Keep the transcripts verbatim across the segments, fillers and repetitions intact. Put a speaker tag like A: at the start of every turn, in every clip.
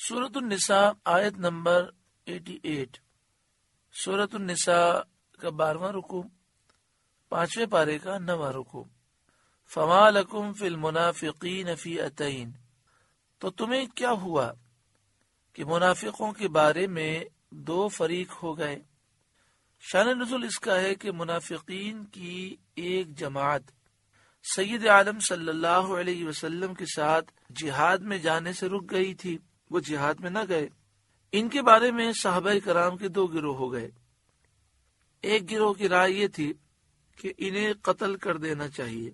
A: سورۃ النساء آیت نمبر اٹھاسی۔ سورۃ النساء کا بارہواں رکوع، پانچویں پارے کا نواں رکوع۔ فما لکم فی المنافقین فئتین، تو تمہیں کیا ہوا کہ منافقوں کے بارے میں دو فریق ہو گئے۔ شان نزول اس کا ہے کہ منافقین کی ایک جماعت سید عالم صلی اللہ علیہ وسلم کے ساتھ جہاد میں جانے سے رک گئی تھی، وہ جہاد میں نہ گئے۔ ان کے بارے میں صحابہ کرام کے دو گروہ ہو گئے۔ ایک گروہ کی رائے یہ تھی کہ انہیں قتل کر دینا چاہیے،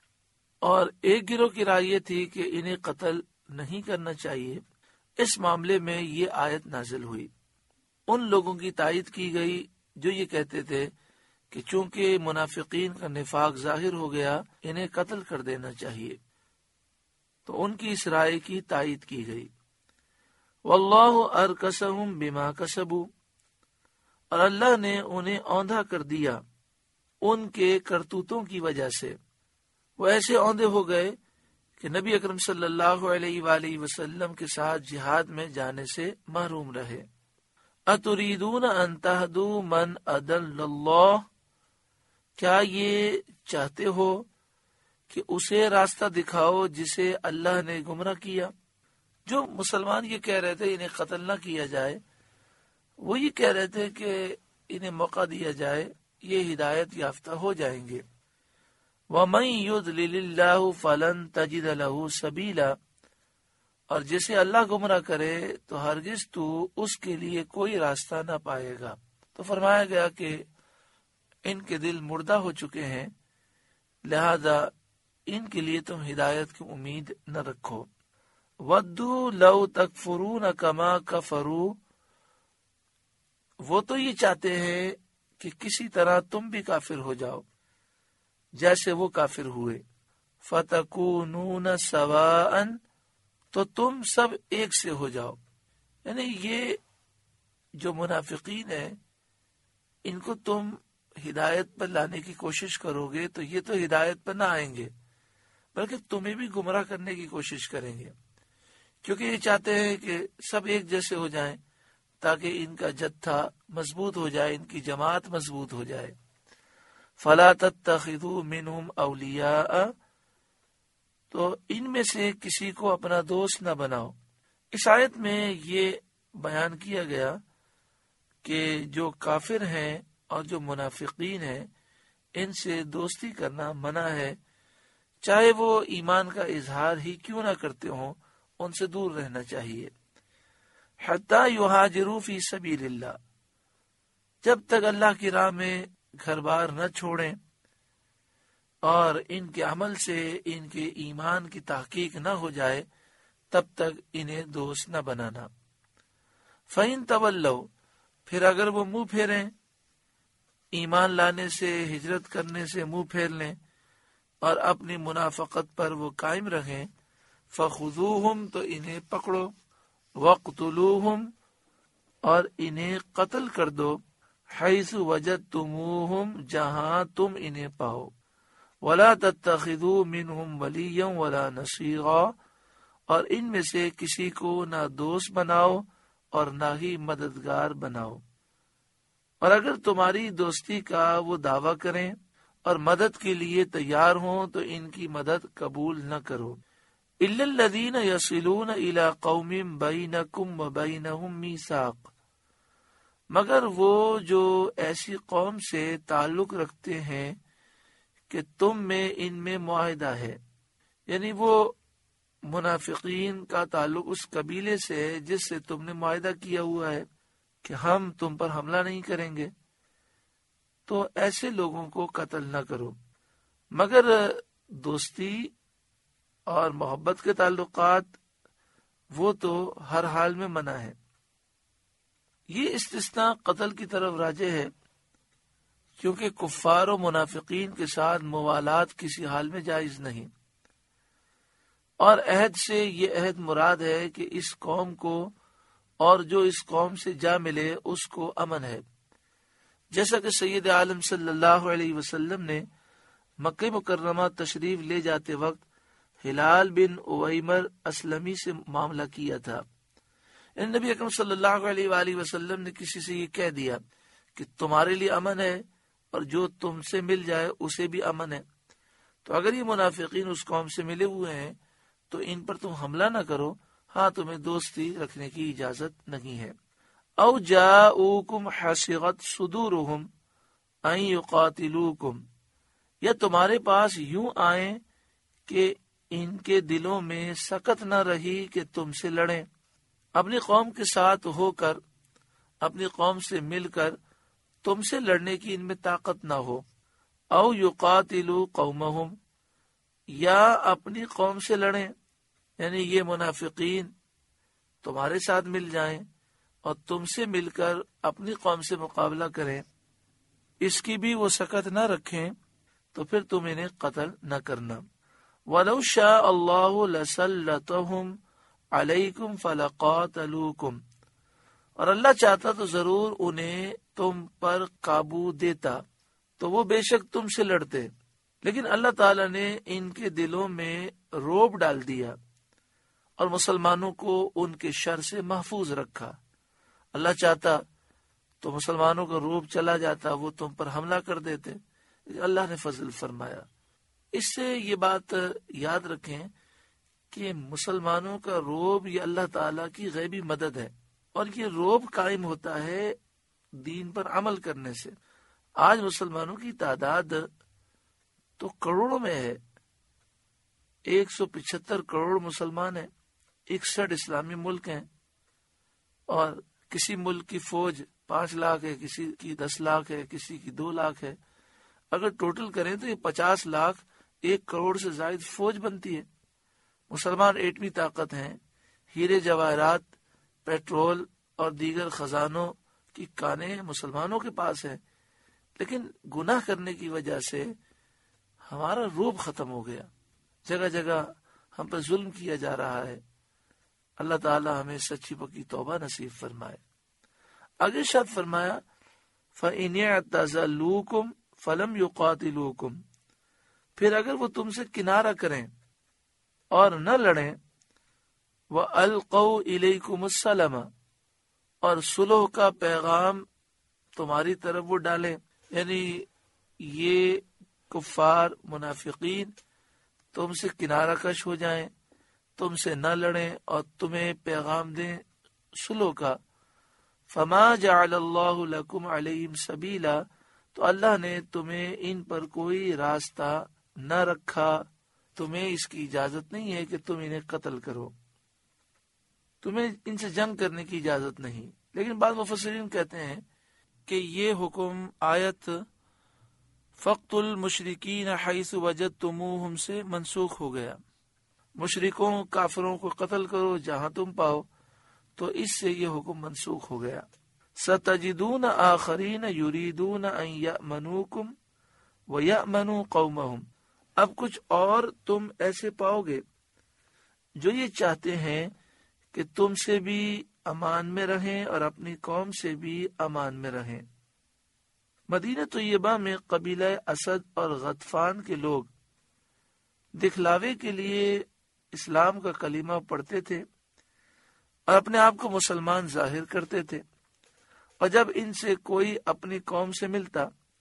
A: اور ایک گروہ کی رائے یہ تھی کہ انہیں قتل نہیں کرنا چاہیے۔ اس معاملے میں یہ آیت نازل ہوئی۔ ان لوگوں کی تائید کی گئی جو یہ کہتے تھے کہ چونکہ منافقین کا نفاق ظاہر ہو گیا، انہیں قتل کر دینا چاہیے، تو ان کی اس رائے کی تائید کی گئی۔ واللہ ارکسہم بما کسبوا، اور اللہ نے انہیں اوندھا کر دیا ان کے کرتوتوں کی وجہ سے۔ وہ ایسے اوندھے ہو گئے کہ نبی اکرم صلی اللہ علیہ وآلہ وسلم کے ساتھ جہاد میں جانے سے محروم رہے۔ اتریدون ان تہدوا من اضل اللہ، کیا یہ چاہتے ہو کہ اسے راستہ دکھاؤ جسے اللہ نے گمراہ کیا؟ جو مسلمان یہ کہہ رہے تھے انہیں قتل نہ کیا جائے، وہ یہ کہہ رہے تھے کہ انہیں موقع دیا جائے، یہ ہدایت یافتہ ہو جائیں گے۔ وَمَن يُضْلِلِ اللَّهُ فَلَن تَجِدَ لَهُ سَبِيلًا، اور جسے اللہ گمراہ کرے تو ہرگز تو اس کے لیے کوئی راستہ نہ پائے گا۔ تو فرمایا گیا کہ ان کے دل مردہ ہو چکے ہیں، لہذا ان کے لیے تم ہدایت کی امید نہ رکھو۔ وَدُّوا لَوْ تَكْفُرُونَ كَمَا كَفَرُوا، وہ تو یہ چاہتے ہیں کہ کسی طرح تم بھی کافر ہو جاؤ جیسے وہ کافر ہوئے۔ فَتَكُونُونَ سَوَاءً، تو تم سب ایک سے ہو جاؤ۔ یعنی یہ جو منافقین ہیں ان کو تم ہدایت پر لانے کی کوشش کرو گے تو یہ تو ہدایت پر نہ آئیں گے، بلکہ تمہیں بھی گمراہ کرنے کی کوشش کریں گے، کیونکہ یہ چاہتے ہیں کہ سب ایک جیسے ہو جائیں تاکہ ان کا جتھا مضبوط ہو جائے، ان کی جماعت مضبوط ہو جائے۔ فَلَا تَتَّخِذُوا مِنْهُمْ أَوْلِيَاءَ، تو ان میں سے کسی کو اپنا دوست نہ بناؤ۔ اس آیت میں یہ بیان کیا گیا کہ جو کافر ہیں اور جو منافقین ہیں ان سے دوستی کرنا منع ہے، چاہے وہ ایمان کا اظہار ہی کیوں نہ کرتے ہوں، ان سے دور رہنا چاہیے۔ حتی یہاجروا فی سبیل اللہ، جب تک اللہ کی راہ میں گھر بار نہ چھوڑیں اور ان کے عمل سے ان کے ایمان کی تحقیق نہ ہو جائے تب تک انہیں دوست نہ بنانا۔ فَإِن تَوَلَّوْا، پھر اگر وہ منہ پھیریں، ایمان لانے سے، ہجرت کرنے سے منہ پھیر لیں اور اپنی منافقت پر وہ قائم رہیں، فَخُذُوهُمْ، تو انہیں پکڑو، وَاقْتُلُوهُمْ، اور انہیں قتل کر دو، حَيْثُ وَجَدْتُمُوهُمْ، جہاں تم انہیں پاؤ، وَلَا تَتَّخِذُوا مِنْهُمْ وَلِيًّا وَلَا نَصِيرًا، اور ان میں سے کسی کو نہ دوست بناؤ اور نہ ہی مددگار بناؤ۔ اور اگر تمہاری دوستی کا وہ دعویٰ کریں اور مدد کے لیے تیار ہوں تو ان کی مدد قبول نہ کرو۔ إِلَّا الَّذِينَ يَصِلُونَ إِلَىٰ قَوْمٍ بَيْنَكُمْ وَبَيْنَهُمْ مِيثَاقٌ، مگر وہ جو ایسی قوم سے تعلق رکھتے ہیں کہ تم میں ان میں معاہدہ ہے، یعنی وہ منافقین کا تعلق اس قبیلے سے ہے جس سے تم نے معاہدہ کیا ہوا ہے کہ ہم تم پر حملہ نہیں کریں گے، تو ایسے لوگوں کو قتل نہ کرو۔ مگر دوستی اور محبت کے تعلقات وہ تو ہر حال میں منع ہے۔ یہ استثناء قتل کی طرف راجع ہے، کیونکہ کفار و منافقین کے ساتھ موالات کسی حال میں جائز نہیں، اور عہد سے یہ عہد مراد ہے کہ اس قوم کو اور جو اس قوم سے جا ملے اس کو امن ہے، جیسا کہ سید عالم صلی اللہ علیہ وسلم نے مکہ مکرمہ تشریف لے جاتے وقت ہلال بن اویمر اسلمی سے معاملہ کیا تھا، نبی اکرم صلی اللہ علیہ وآلہ وسلم نے کسی سے یہ کہہ دیا کہ تمہارے لیے امن ہے اور جو تم سے مل جائے اسے بھی امن ہے، تو اگر یہ منافقین اس قوم سے ملے ہوئے ہیں تو ان پر تم حملہ نہ کرو، ہاں تمہیں دوستی رکھنے کی اجازت نہیں ہے۔ او جاؤکم حسرت صدورہم ان یقاتلوکم، یا تمہارے پاس یوں آئیں کہ ان کے دلوں میں سکت نہ رہی کہ تم سے لڑیں، اپنی قوم کے ساتھ ہو کر، اپنی قوم سے مل کر تم سے لڑنے کی ان میں طاقت نہ ہو۔ او یقاتلوا قومہم، یا اپنی قوم سے لڑیں، یعنی یہ منافقین تمہارے ساتھ مل جائیں اور تم سے مل کر اپنی قوم سے مقابلہ کریں، اس کی بھی وہ سکت نہ رکھیں تو پھر تم انہیں قتل نہ کرنا۔ وَلَوْ شَاءَ اللَّهُ لَسَلَّطَهُمْ عَلَيْكُمْ فَلَقَاتَلُوكُمْ، اور اللہ چاہتا تو ضرور انہیں تم پر قابو دیتا تو وہ بے شک تم سے لڑتے، لیکن اللہ تعالیٰ نے ان کے دلوں میں روب ڈال دیا اور مسلمانوں کو ان کے شر سے محفوظ رکھا۔ اللہ چاہتا تو مسلمانوں کا روب چلا جاتا، وہ تم پر حملہ کر دیتے، اللہ نے فضل فرمایا۔ اس سے یہ بات یاد رکھیں کہ مسلمانوں کا روب یہ اللہ تعالیٰ کی غیبی مدد ہے، اور یہ روب قائم ہوتا ہے دین پر عمل کرنے سے۔ آج مسلمانوں کی تعداد تو کروڑوں میں ہے، ایک سو پچہتر کروڑ مسلمان ہیں، اکسٹھ اسلامی ملک ہیں، اور کسی ملک کی فوج پانچ لاکھ ہے، کسی کی دس لاکھ ہے، کسی کی دو لاکھ ہے۔ اگر ٹوٹل کریں تو یہ پچاس لاکھ ایک کروڑ سے زائد فوج بنتی ہے۔ مسلمان ایٹمی طاقت ہیں، ہیرے جواہرات، پیٹرول اور دیگر خزانوں کی کانیں مسلمانوں کے پاس ہیں، لیکن گناہ کرنے کی وجہ سے ہمارا روب ختم ہو گیا، جگہ جگہ ہم پر ظلم کیا جا رہا ہے۔ اللہ تعالی ہمیں سچی پکی توبہ نصیب فرمائے۔ آگے ارشاد فرمایا فَإِنِ اعْتَزَلُوكُمْ فَلَمْ يُقَاتِلُوكُمْ، پھر اگر وہ تم سے کنارہ کریں اور نہ لڑیں، وَأَلْقَوْا إِلَيْكُمُ السَّلَمَ، اور صلح کا پیغام تمہاری طرف وہ ڈالیں، یعنی یہ کفار منافقین تم سے کنارہ کش ہو جائیں، تم سے نہ لڑیں اور تمہیں پیغام دیں صلح کا، فما جعل اللہ لکم علیہم سبیلا، تو اللہ نے تمہیں ان پر کوئی راستہ نہ رکھا، تمہیں اس کی اجازت نہیں ہے کہ تم انہیں قتل کرو، تمہیں ان سے جنگ کرنے کی اجازت نہیں۔ لیکن بعض مفسرین کہتے ہیں کہ یہ حکم آیت فَقْتُلُوا الْمُشْرِكِينَ حَيْثُ وَجَدْتُمُوهُم سے منسوخ ہو گیا، مشرکوں کافروں کو قتل کرو جہاں تم پاؤ، تو اس سے یہ حکم منسوخ ہو گیا۔ سَتَجِدُونَ آخَرِينَ يُرِيدُونَ أَن يَأْمَنُوكُمْ وَيَأْمَنُوا قَوْمَهُمْ، اب کچھ اور تم ایسے پاؤ گے جو یہ چاہتے ہیں کہ تم سے بھی امان میں رہیں اور اپنی قوم سے بھی امان میں رہیں۔ مدینہ طیبہ میں قبیلہ اسد اور غطفان کے لوگ دکھلاوے کے لیے اسلام کا کلمہ پڑھتے تھے اور اپنے آپ کو مسلمان ظاہر کرتے تھے، اور جب ان سے کوئی اپنی قوم سے ملتا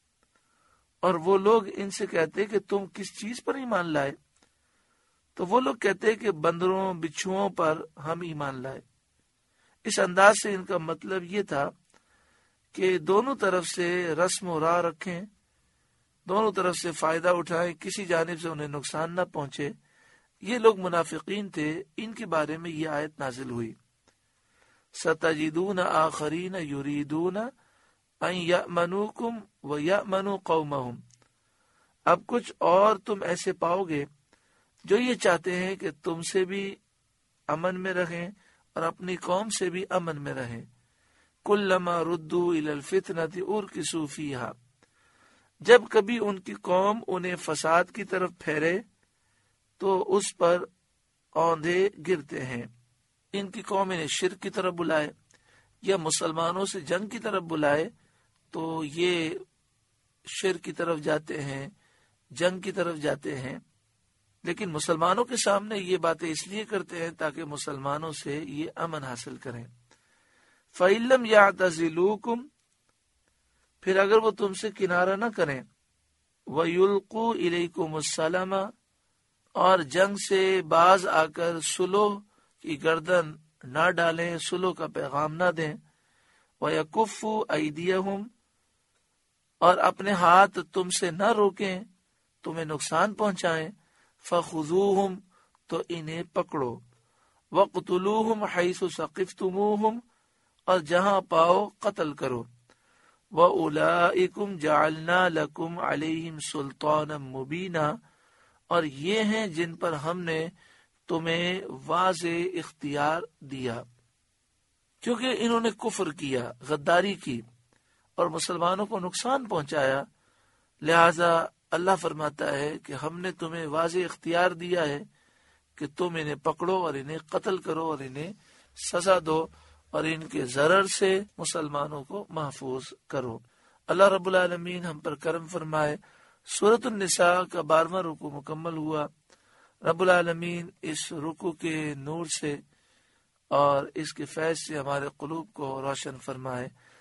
A: اور وہ لوگ ان سے کہتے کہ تم کس چیز پر ایمان لائے، تو وہ لوگ کہتے کہ بندروں بچھوؤں پر ہم ایمان لائے۔ اس انداز سے ان کا مطلب یہ تھا کہ دونوں طرف سے رسم و راہ رکھیں، دونوں طرف سے فائدہ اٹھائیں، کسی جانب سے انہیں نقصان نہ پہنچے۔ یہ لوگ منافقین تھے، ان کے بارے میں یہ آیت نازل ہوئی سَتَجِدُونَ آخَرِينَ يُرِيدُونَ أَن يَأْمَنُوكُمْ وَيَأْمَنُوا قَوْمَهُمْ، اب کچھ اور تم ایسے پاؤ گے جو یہ چاہتے ہیں کہ تم سے بھی امن میں رہیں اور اپنی قوم سے بھی امن میں رہیں۔ كُلَّمَا رُدُّوا إِلَى الْفِتْنَةِ أُرْكِسُوا فِيهَا، جب کبھی ان کی قوم انہیں فساد کی طرف پھیرے تو اس پر اوندھے گرتے ہیں۔ ان کی قوم انہیں شرک کی طرف بلائے یا مسلمانوں سے جنگ کی طرف بلائے تو یہ شرک کی طرف جاتے ہیں، جنگ کی طرف جاتے ہیں، لیکن مسلمانوں کے سامنے یہ باتیں اس لیے کرتے ہیں تاکہ مسلمانوں سے یہ امن حاصل کریں۔ فَإِلَّمْ يَعْتَزِلُوكُمْ، پھر اگر وہ تم سے کنارہ نہ کریں، وَيُلْقُوا إِلَيْكُمُ السَّلَمَ، اور جنگ سے باز آ کر صلح کی گردن نہ ڈالیں، صلح کا پیغام نہ دیں، وَيَكُفُّوا أَيْدِيَهُمْ، اور اپنے ہاتھ تم سے نہ روکیں، تمہیں نقصان پہنچائیں، فَخُذُوهُمْ، تو انہیں پکڑو، وَقْتُلُوهُمْ حَيْثُ ثَقِفْتُمُوهُمْ، اور جہاں پاؤ قتل کرو، وَأُولَئِكُمْ جَعَلْنَا لَكُمْ عَلَيْهِمْ سُلْطَانًا مُبِينًا، اور یہ ہیں جن پر ہم نے تمہیں واضح اختیار دیا، کیونکہ انہوں نے کفر کیا، غداری کی اور مسلمانوں کو نقصان پہنچایا، لہذا اللہ فرماتا ہے کہ ہم نے تمہیں واضح اختیار دیا ہے کہ تم انہیں پکڑو اور انہیں قتل کرو اور انہیں سزا دو اور ان کے ضرر سے مسلمانوں کو محفوظ کرو۔ اللہ رب العالمین ہم پر کرم فرمائے۔ سورۃ النساء کا بارہواں رکوع مکمل ہوا۔ رب العالمین اس رکوع کے نور سے اور اس کے فیض سے ہمارے قلوب کو روشن فرمائے۔